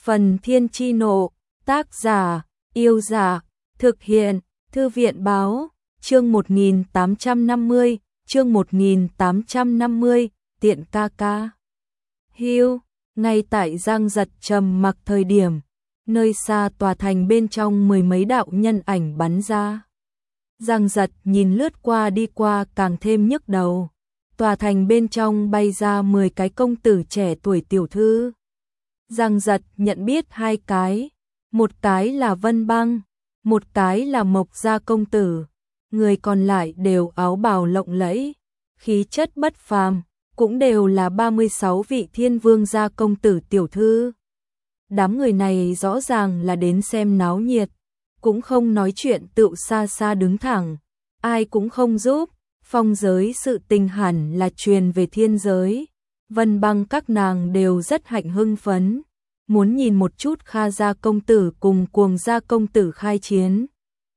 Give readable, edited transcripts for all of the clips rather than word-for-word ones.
Phần Thiên Chi Nộ, tác giả, Yêu Dạ, thực hiện, Thư viện Báo, chương 1850, chương 1850, tiện ca ca. Hưu, ngay tại Giang Giật trầm mặc thời điểm, nơi xa tòa thành bên trong mười mấy đạo nhân ảnh bắn ra. Giang Giật nhìn lướt qua đi qua càng thêm nhức đầu. Tòa thành bên trong bay ra 10 cái công tử trẻ tuổi tiểu thư. Giang Giật nhận biết hai cái, một cái là Vân Băng, một cái là Mộc Gia công tử, người còn lại đều áo bào lộng lẫy, khí chất bất phàm, cũng đều là 36 vị Thiên Vương gia công tử tiểu thư. Đám người này rõ ràng là đến xem náo nhiệt, cũng không nói chuyện, tựu xa xa đứng thẳng, ai cũng không giúp. Phong giới sự tình hẳn là truyền về thiên giới. Vân Băng các nàng đều rất hạnh hưng phấn, muốn nhìn một chút Kha gia công tử cùng Cuồng gia công tử khai chiến.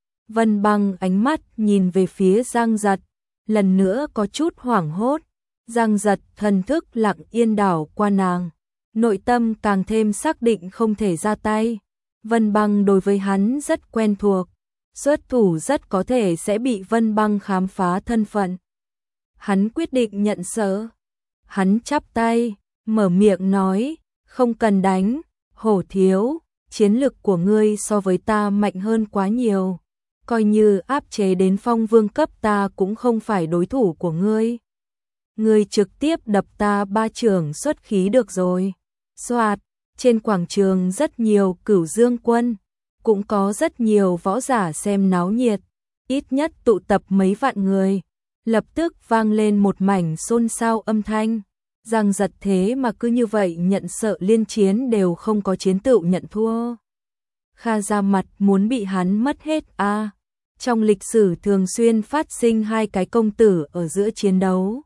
Vân Băng ánh mắt nhìn về phía Giang Giật, lần nữa có chút hoảng hốt. Giang Giật thần thức lặng yên đảo qua nàng, nội tâm càng thêm xác định không thể ra tay. Vân Băng đối với hắn rất quen thuộc, xuất thủ rất có thể sẽ bị Vân Băng khám phá thân phận. Hắn quyết định nhận sợ. Hắn chắp tay, mở miệng nói, không cần đánh, Hổ thiếu, chiến lực của ngươi so với ta mạnh hơn quá nhiều. Coi như áp chế đến Phong Vương cấp ta cũng không phải đối thủ của ngươi. Ngươi trực tiếp đập ta 3 chưởng xuất khí được rồi. Soạt, trên quảng trường rất nhiều Cửu Dương quân, cũng có rất nhiều võ giả xem náo nhiệt, ít nhất tụ tập mấy vạn người. Lập tức vang lên một mảnh xôn xao âm thanh. Giang Giật thế mà cứ như vậy nhận sợ liên chiến đều không có chiến tựu nhận thua. Kha ra mặt muốn bị hắn mất hết a. Trong lịch sử thường xuyên phát sinh hai cái công tử ở giữa chiến đấu.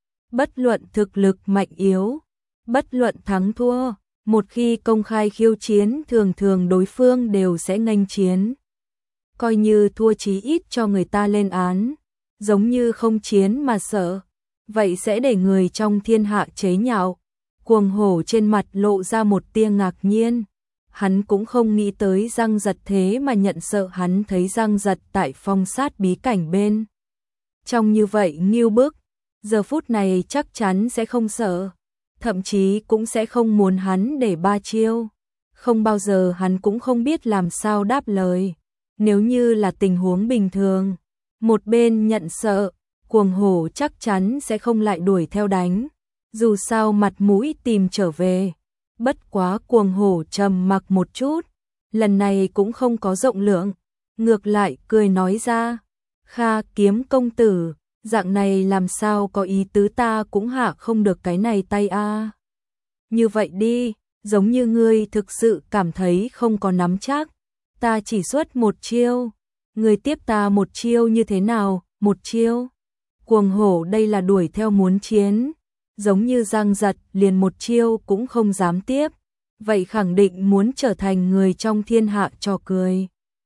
Bất luận thực lực mạnh yếu, bất luận thắng thua, một khi công khai khiêu chiến thường thường đối phương đều sẽ nghênh chiến. Coi như thua chí ít cho người ta lên án, giống như không chiến mà sợ, vậy sẽ để người trong thiên hạ chế nhạo. Cuồng Hổ trên mặt lộ ra một tia ngạc nhiên, hắn cũng không nghĩ tới Giang Giật thế mà nhận sợ. Hắn thấy Giang Giật tại phong sát bí cảnh bên trong như vậy nghiêu bức, giờ phút này chắc chắn sẽ không sợ, thậm chí cũng sẽ không muốn hắn để 3 chiêu. Không bao giờ hắn cũng không biết làm sao đáp lời. Nếu như là tình huống bình thường, một bên nhận sợ, Cuồng Hổ chắc chắn sẽ không lại đuổi theo đánh, dù sao mặt mũi tìm trở về. Bất quá Cuồng Hổ trầm mặc một chút, lần này cũng không có rộng lượng, ngược lại cười nói ra, Kha kiếm công tử, dạng này làm sao có ý tứ, ta cũng hạ không được cái này tay a. Như vậy đi, giống như ngươi thực sự cảm thấy không có nắm chắc, ta chỉ xuất một chiêu, ngươi tiếp ta một chiêu như thế nào? Một chiêu? Cuồng Hổ đây là đuổi theo muốn chiến, giống như Giang Giật liền một chiêu cũng không dám tiếp, vậy khẳng định muốn trở thành người trong thiên hạ trò cười.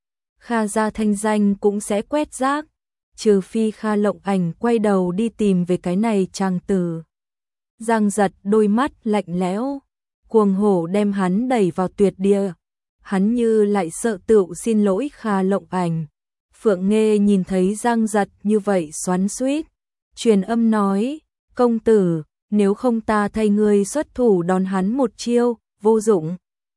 Kha gia thanh danh cũng sẽ quét rác, trừ phi Kha Lộng Ảnh quay đầu đi tìm về cái này chàng tử. Giang Giật đôi mắt lạnh lẽo, Cuồng Hổ đem hắn đẩy vào tuyệt địa, hắn như lại sợ tựu xin lỗi Kha Lộng Ảnh. Phượng Nghê nhìn thấy Giang Giật như vậy xoắn xuýt, truyền âm nói, công tử, nếu không ta thay ngươi xuất thủ đón hắn một chiêu, vô dụng.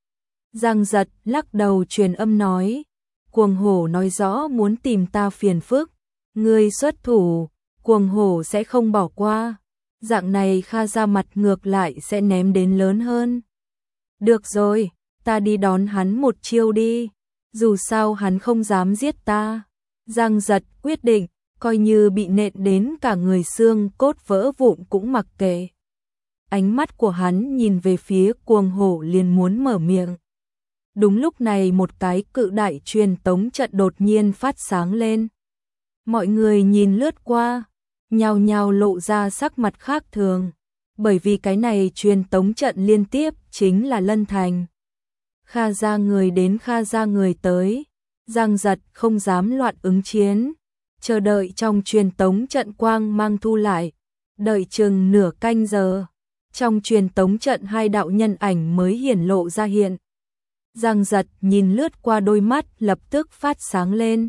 Giang Giật lắc đầu truyền âm nói, Cuồng Hổ nói rõ muốn tìm ta phiền phức, ngươi xuất thủ, Cuồng Hổ sẽ không bỏ qua, dạng này Kha ra mặt ngược lại sẽ ném đến lớn hơn. Được rồi, ta đi đón hắn một chiêu đi, dù sao hắn không dám giết ta. Giang Giật quyết định, coi như bị nện đến cả người xương cốt vỡ vụn cũng mặc kệ. Ánh mắt của hắn nhìn về phía Cuồng Hổ liền muốn mở miệng. Đúng lúc này một cái cự đại truyền tống trận đột nhiên phát sáng lên. Mọi người nhìn lướt qua, nhao nhao lộ ra sắc mặt khác thường, bởi vì cái này truyền tống trận liên tiếp chính là Lân Thành. Kha gia người đến, Kha gia người tới. Giang Giật không dám loạn ứng chiến, chờ đợi trong truyền tống trận quang mang thu lại, đợi chừng nửa canh giờ, trong truyền tống trận hai đạo nhân ảnh mới hiển lộ ra hiện. Giang Giật nhìn lướt qua đôi mắt lập tức phát sáng lên.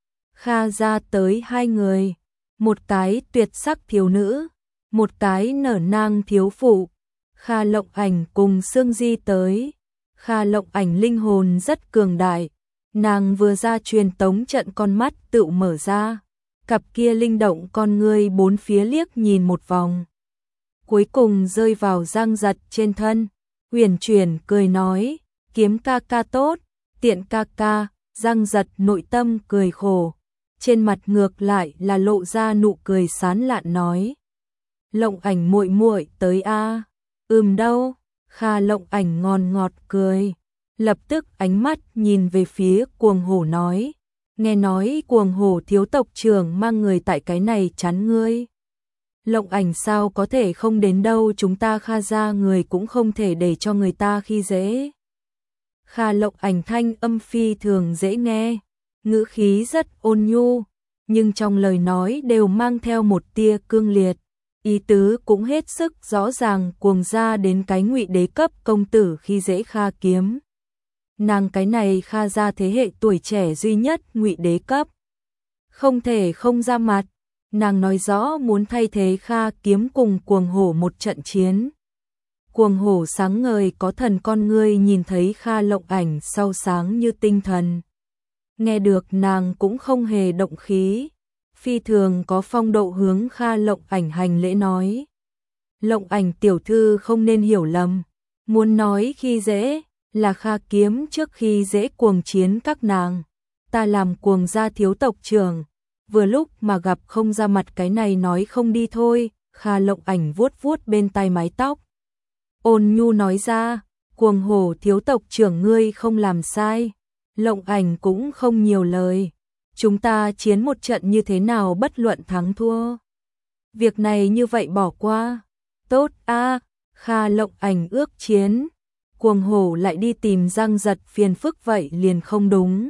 Kha ra tới hai người, một cái tuyệt sắc thiếu nữ, một cái nở nang thiếu phụ. Kha Lộng Ảnh cùng Sương Di tới. Kha Lộng Ảnh linh hồn rất cường đại, nàng vừa ra truyền tống trận con mắt tự mở ra, cặp kia linh động con ngươi bốn phía liếc nhìn một vòng, cuối cùng rơi vào Giang Giật trên thân, uyển chuyển cười nói, Kiếm ca ca tốt, Tiện ca ca. Giang Giật nội tâm cười khổ, trên mặt ngược lại là lộ ra nụ cười sán lạn nói, Lộng Ảnh muội muội tới a. Đâu. Kha Lộng Ảnh ngon ngọt cười, lập tức ánh mắt nhìn về phía Cuồng Hổ nói, nghe nói Cuồng Hổ thiếu tộc trưởng mang người tại cái này chắn ngươi. Lộng Ảnh sao có thể không đến đâu, chúng ta Kha gia người cũng không thể để cho người ta khi dễ. Kha Lộng Ảnh thanh âm phi thường dễ nghe, ngữ khí rất ôn nhu, nhưng trong lời nói đều mang theo một tia cương liệt. Ý tứ cũng hết sức rõ ràng, Cuồng gia đến cái Ngụy đế cấp công tử khi dễ Kha Kiếm. Nàng cái này Kha gia thế hệ tuổi trẻ duy nhất Ngụy đế cấp, không thể không ra mặt. Nàng nói rõ muốn thay thế Kha Kiếm cùng Cuồng Hổ một trận chiến. Cuồng Hổ sáng ngời có thần con ngươi nhìn thấy Kha Lộng Ảnh sau sáng như tinh thần. Nghe được nàng cũng không hề động khí, phi thường có phong độ hướng Kha Lộng Ảnh hành lễ nói, Lộng Ảnh tiểu thư không nên hiểu lầm, muốn nói khi dễ là Kha Kiếm trước khi dễ cuồng chiến các nàng, ta làm Cuồng gia thiếu tộc trưởng, vừa lúc mà gặp không ra mặt cái này nói không đi thôi. Kha Lộng Ảnh vuốt vuốt bên tai mái tóc, ôn nhu nói ra, Cuồng Hổ thiếu tộc trưởng ngươi không làm sai. Lộng Ảnh cũng không nhiều lời, chúng ta chiến một trận như thế nào bất luận thắng thua, việc này như vậy bỏ qua. Tốt a. Kha Lộng Ảnh ước chiến, Cuồng Hổ lại đi tìm Giang Giật phiền phức vậy liền không đúng.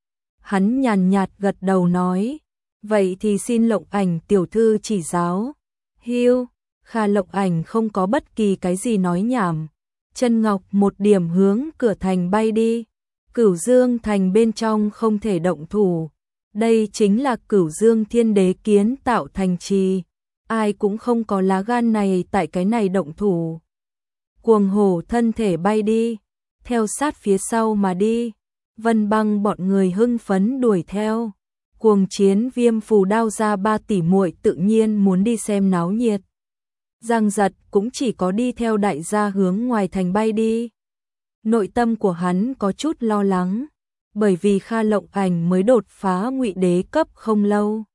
Hắn nhàn nhạt gật đầu nói, vậy thì xin Lộng Ảnh tiểu thư chỉ giáo. Hiu. Kha Lộng Ảnh không có bất kỳ cái gì nói nhảm, chân ngọc một điểm hướng cửa thành bay đi. Cửu Dương thành bên trong không thể động thủ, đây chính là Cửu Dương Thiên Đế kiến tạo thành trì, ai cũng không có lá gan này tại cái này động thủ. Cuồng Hổ thân thể bay đi, theo sát phía sau mà đi. Vân Băng bọn người hưng phấn đuổi theo. Cuồng Chiến Viêm phù đao ra 3 tỷ muội tự nhiên muốn đi xem náo nhiệt. Giang Giật cũng chỉ có đi theo đại gia hướng ngoài thành bay đi. Nội tâm của hắn có chút lo lắng, bởi vì Kha Lộng Ảnh mới đột phá Ngụy đế cấp không lâu,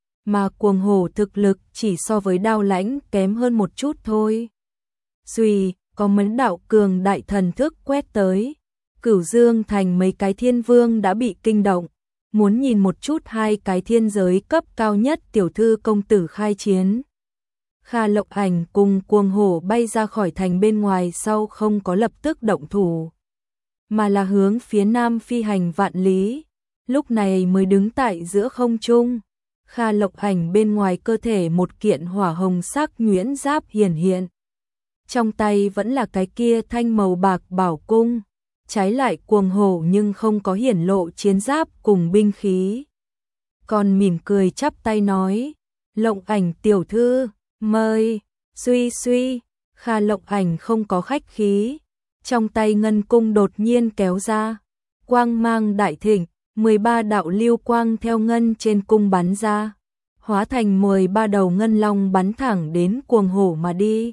mà Cuồng Hổ thực lực chỉ so với Đao Lãnh kém hơn một chút thôi. Duy có mấy đạo cường đại thần thức quét tới, Cửu Dương thành mấy cái thiên vương đã bị kinh động, muốn nhìn một chút hai cái thiên giới cấp cao nhất tiểu thư công tử khai chiến. Kha Lộng Ảnh cùng Cuồng Hổ bay ra khỏi thành bên ngoài sau không có lập tức động thủ, mà là hướng phía nam phi hành vạn lý, lúc này mới đứng tại giữa không trung. Kha Lộng Ảnh bên ngoài cơ thể một kiện hỏa hồng sắc nhuyễn giáp hiển hiện, trong tay vẫn là cái kia thanh màu bạc bảo cung, trái lại Cuồng Hổ nhưng không có hiển lộ chiến giáp cùng binh khí, còn mỉm cười chắp tay nói, Lộng Ảnh tiểu thư, mời. Suy suy. Kha Lộng Ảnh không có khách khí, trong tay ngân cung đột nhiên kéo ra, quang mang đại thịnh, 13 đạo lưu quang theo ngân trên cung bắn ra, hóa thành 13 đầu ngân long bắn thẳng đến Cuồng Hổ mà đi.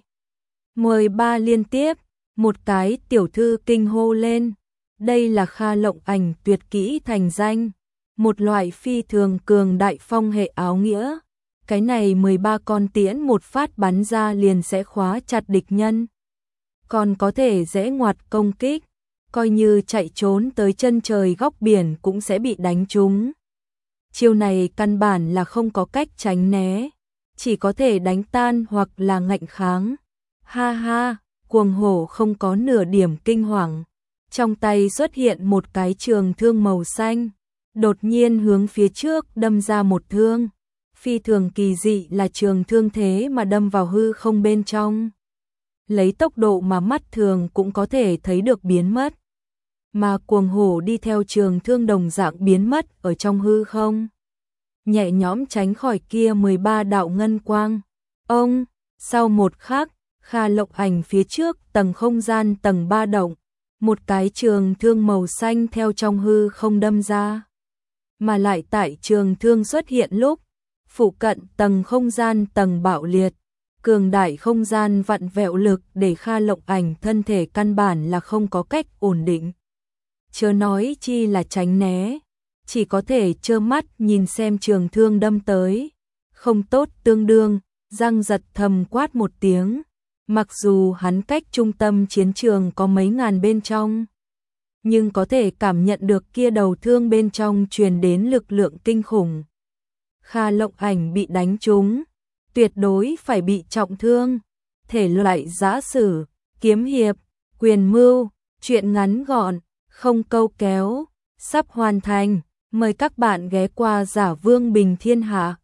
13 liên tiếp, một cái tiểu thư kinh hô lên, đây là Kha Lộng Ảnh tuyệt kỹ thành danh, một loại phi thường cường đại phong hệ áo nghĩa. Cái này 13 con tiễn một phát bắn ra liền sẽ khóa chặt địch nhân, còn có thể dễ ngoặt công kích, coi như chạy trốn tới chân trời góc biển cũng sẽ bị đánh trúng. Chiêu này căn bản là không có cách tránh né, chỉ có thể đánh tan hoặc là ngạnh kháng. Ha ha, Cuồng Hổ không có nửa điểm kinh hoàng, trong tay xuất hiện một cái trường thương màu xanh, đột nhiên hướng phía trước đâm ra một thương. Phi thường kỳ dị là trường thương thế mà đâm vào hư không bên trong, lấy tốc độ mà mắt thường cũng có thể thấy được biến mất. mà cuồng hổ đi theo Trường Thương đồng dạng biến mất ở trong hư không. Nhẹ nhõm tránh khỏi kia 13 đạo ngân quang. Ông, sau một khắc, Kha Lộc Ảnh phía trước tầng không gian tầng 3 động, một cái trường thương màu xanh theo trong hư không đâm ra. Mà lại tại trường thương xuất hiện lúc, phụ cận tầng không gian tầng bạo liệt, cường đại không gian vặn vẹo lực để Kha Lộc Ảnh thân thể căn bản là không có cách ổn định. Chớ nói chi là tránh né, chỉ có thể trơ mắt nhìn xem trường thương đâm tới. Không tốt tương đương, răng giật thầm quát một tiếng, mặc dù hắn cách trung tâm chiến trường có mấy ngàn bên trong, nhưng có thể cảm nhận được kia đầu thương bên trong truyền đến lực lượng kinh khủng. Kha Lộc Ảnh bị đánh trúng, tuyệt đối phải bị trọng thương. Thể loại giã sử, kiếm hiệp, quyền mưu, truyện ngắn gọn, không câu kéo, sắp hoàn thành. Mời các bạn ghé qua Giả Vương Bình Thiên Hạ.